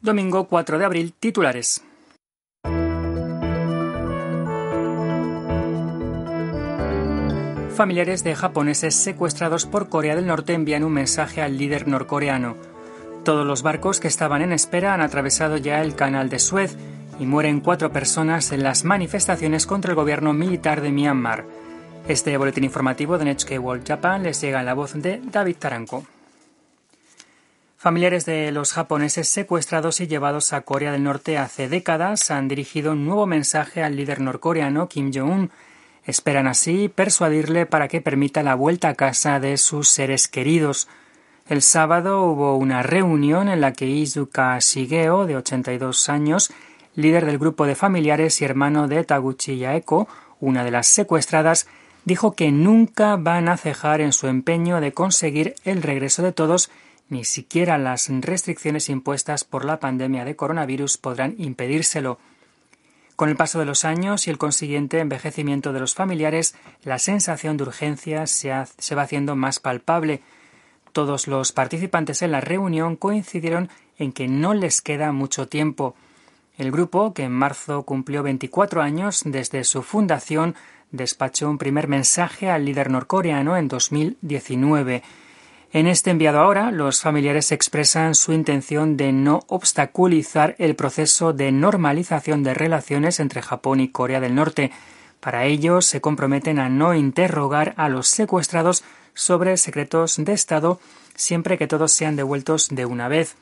Domingo 4 de abril, titulares. Familiares de japoneses secuestrados por Corea del Norte envían un mensaje al líder norcoreano. Todos los barcos que estaban en espera han atravesado ya el canal de Suez y mueren 4 personas en las manifestaciones contra el gobierno militar de Myanmar. Este boletín informativo de NHK World Japan les llega en la voz de David Taranco. Familiares de los japoneses secuestrados y llevados a Corea del Norte hace décadas han dirigido un nuevo mensaje al líder norcoreano Kim Jong-un. Esperan así persuadirle para que permita la vuelta a casa de sus seres queridos. El sábado hubo una reunión en la que Iizuka Shigeo, de 82 años, líder del grupo de familiares y hermano de Taguchi Yaeko, una de las secuestradas, dijo que nunca van a cejar en su empeño de conseguir el regreso de todos, ni siquiera las restricciones impuestas por la pandemia de coronavirus podrán impedírselo. Con el paso de los años y el consiguiente envejecimiento de los familiares, la sensación de urgencia se va haciendo más palpable. Todos los participantes en la reunión coincidieron en que no les queda mucho tiempo. El grupo, que en marzo cumplió 24 años desde su fundación, despachó un primer mensaje al líder norcoreano en 2019. En este enviado ahora, los familiares expresan su intención de no obstaculizar el proceso de normalización de relaciones entre Japón y Corea del Norte. Para ello, se comprometen a no interrogar a los secuestrados sobre secretos de Estado siempre que todos sean devueltos de una vez.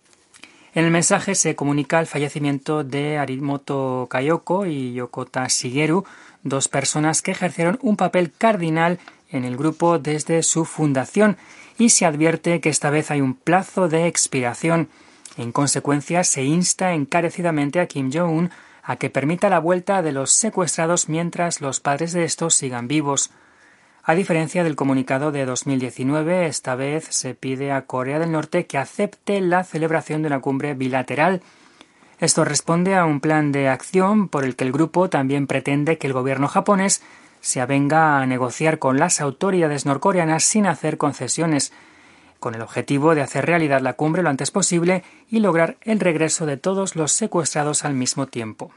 En el mensaje se comunica el fallecimiento de Arimoto Kayoko y Yokota Shigeru, 2 personas que ejercieron un papel cardinal en el grupo desde su fundación, y se advierte que esta vez hay un plazo de expiración. En consecuencia, se insta encarecidamente a Kim Jong-un a que permita la vuelta de los secuestrados mientras los padres de estos sigan vivos. A diferencia del comunicado de 2019, esta vez se pide a Corea del Norte que acepte la celebración de una cumbre bilateral. Esto responde a un plan de acción por el que el grupo también pretende que el gobierno japonés se avenga a negociar con las autoridades norcoreanas sin hacer concesiones, con el objetivo de hacer realidad la cumbre lo antes posible y lograr el regreso de todos los secuestrados al mismo tiempo.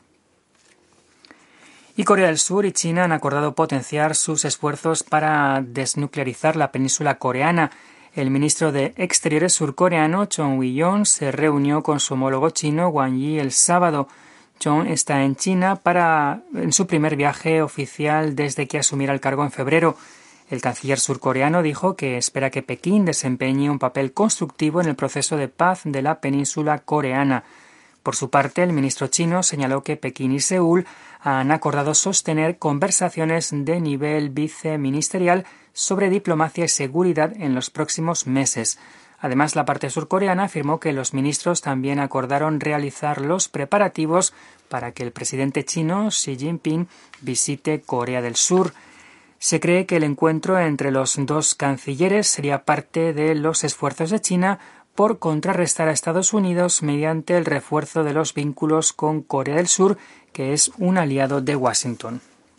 Y Corea del Sur y China han acordado potenciar sus esfuerzos para desnuclearizar la península coreana. El ministro de Exteriores surcoreano, Chung Wi-yong, se reunió con su homólogo chino, Wang Yi, el sábado. Chung está en China en su primer viaje oficial desde que asumiera el cargo en febrero. El canciller surcoreano dijo que espera que Pekín desempeñe un papel constructivo en el proceso de paz de la península coreana. Por su parte, el ministro chino señaló que Pekín y Seúl han acordado sostener conversaciones de nivel viceministerial sobre diplomacia y seguridad en los próximos meses. Además, la parte surcoreana afirmó que los ministros también acordaron realizar los preparativos para que el presidente chino Xi Jinping visite Corea del Sur. Se cree que el encuentro entre los 2 cancilleres sería parte de los esfuerzos de China por contrarrestar a Estados Unidos mediante el refuerzo de los vínculos con Corea del Sur, que es un aliado de Washington.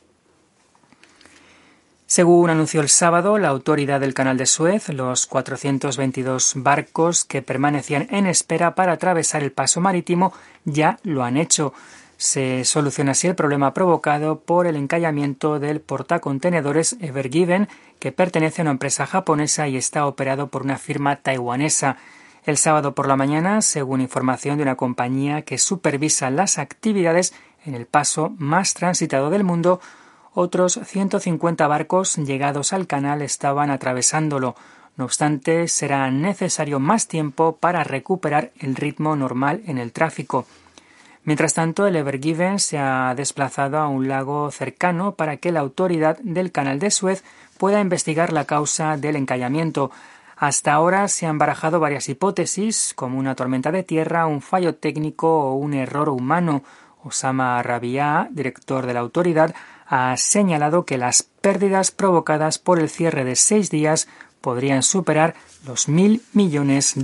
Según anunció el sábado la autoridad del Canal de Suez, los 422 barcos que permanecían en espera para atravesar el paso marítimo ya lo han hecho. Se soluciona así el problema provocado por el encallamiento del portacontenedores Ever Given, que pertenece a una empresa japonesa y está operado por una firma taiwanesa. El sábado por la mañana, según información de una compañía que supervisa las actividades en el paso más transitado del mundo, otros 150 barcos llegados al canal estaban atravesándolo. No obstante, será necesario más tiempo para recuperar el ritmo normal en el tráfico. Mientras tanto, el Ever Given se ha desplazado a un lago cercano para que la autoridad del Canal de Suez pueda investigar la causa del encallamiento. Hasta ahora se han barajado varias hipótesis, como una tormenta de tierra, un fallo técnico o un error humano. Osama Rabia, director de la autoridad, ha señalado que las pérdidas provocadas por el cierre de 6 días podrían superar los $1.000 millones.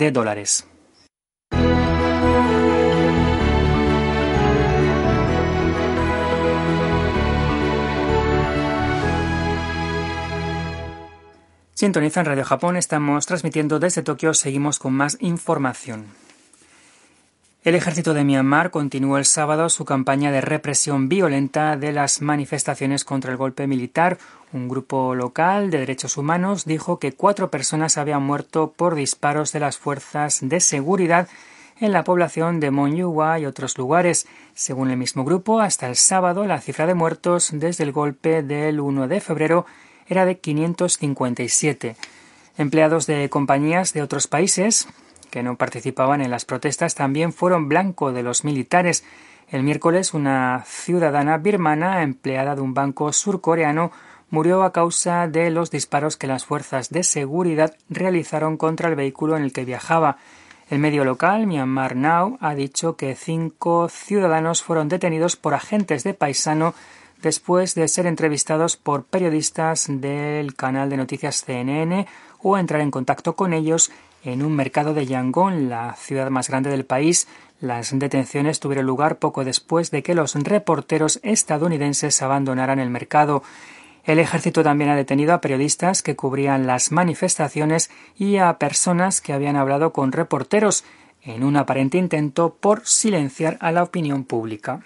Sintonizan Radio Japón, estamos transmitiendo desde Tokio, seguimos con más información. El ejército de Myanmar continuó el sábado su campaña de represión violenta de las manifestaciones contra el golpe militar. Un grupo local de derechos humanos dijo que 4 personas habían muerto por disparos de las fuerzas de seguridad en la población de Monywa y otros lugares. Según el mismo grupo, hasta el sábado la cifra de muertos desde el golpe del 1 de febrero era de 557. Empleados de compañías de otros países que no participaban en las protestas también fueron blanco de los militares. El miércoles, una ciudadana birmana, empleada de un banco surcoreano, murió a causa de los disparos que las fuerzas de seguridad realizaron contra el vehículo en el que viajaba. El medio local, Myanmar Now, ha dicho que 5 ciudadanos fueron detenidos por agentes de paisano después de ser entrevistados por periodistas del canal de noticias CNN o entrar en contacto con ellos en un mercado de Yangon, la ciudad más grande del país. Las detenciones tuvieron lugar poco después de que los reporteros estadounidenses abandonaran el mercado. El ejército también ha detenido a periodistas que cubrían las manifestaciones y a personas que habían hablado con reporteros en un aparente intento por silenciar a la opinión pública.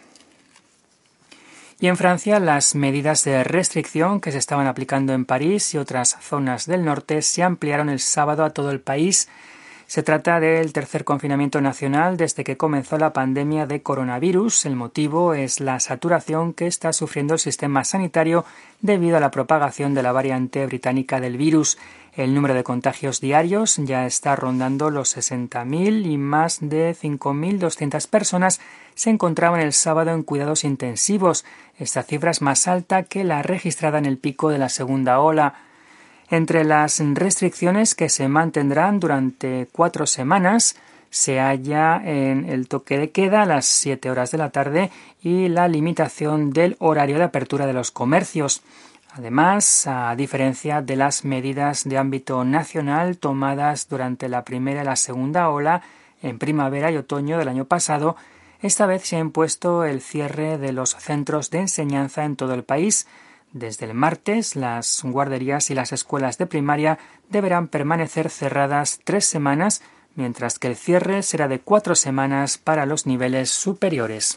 Y en Francia, las medidas de restricción que se estaban aplicando en París y otras zonas del norte se ampliaron el sábado a todo el país. Se trata del tercer confinamiento nacional desde que comenzó la pandemia de coronavirus. El motivo es la saturación que está sufriendo el sistema sanitario debido a la propagación de la variante británica del virus. El número de contagios diarios ya está rondando los 60.000 y más de 5.200 personas se encontraban el sábado en cuidados intensivos. Esta cifra es más alta que la registrada en el pico de la segunda ola. Entre las restricciones que se mantendrán durante 4 semanas se halla en el toque de queda a las 7 horas de la tarde y la limitación del horario de apertura de los comercios. Además, a diferencia de las medidas de ámbito nacional tomadas durante la primera y la segunda ola en primavera y otoño del año pasado, esta vez se ha impuesto el cierre de los centros de enseñanza en todo el país. Desde el martes, las guarderías y las escuelas de primaria deberán permanecer cerradas 3 semanas, mientras que el cierre será de 4 semanas para los niveles superiores.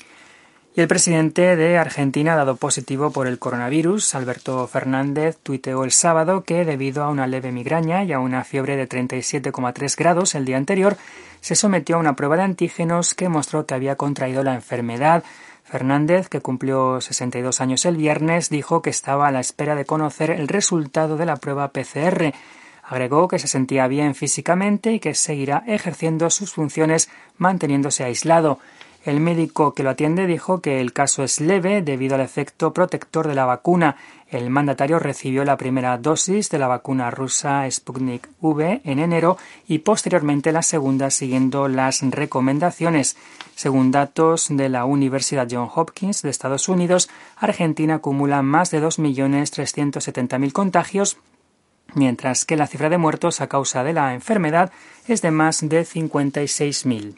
Y el presidente de Argentina ha dado positivo por el coronavirus. Alberto Fernández tuiteó el sábado que, debido a una leve migraña y a una fiebre de 37,3 grados el día anterior, se sometió a una prueba de antígenos que mostró que había contraído la enfermedad. Fernández, que cumplió 62 años el viernes, dijo que estaba a la espera de conocer el resultado de la prueba PCR. Agregó que se sentía bien físicamente y que seguirá ejerciendo sus funciones manteniéndose aislado. El médico que lo atiende dijo que el caso es leve debido al efecto protector de la vacuna. El mandatario recibió la primera dosis de la vacuna rusa Sputnik V en enero y posteriormente la segunda siguiendo las recomendaciones. Según datos de la Universidad Johns Hopkins de Estados Unidos, Argentina acumula más de 2.370.000 contagios, mientras que la cifra de muertos a causa de la enfermedad es de más de 56.000.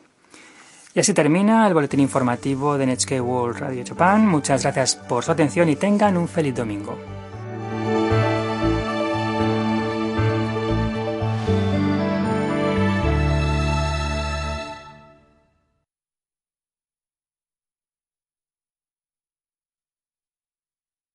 Y así termina el boletín informativo de NHK World Radio Japan. Muchas gracias por su atención y tengan un feliz domingo.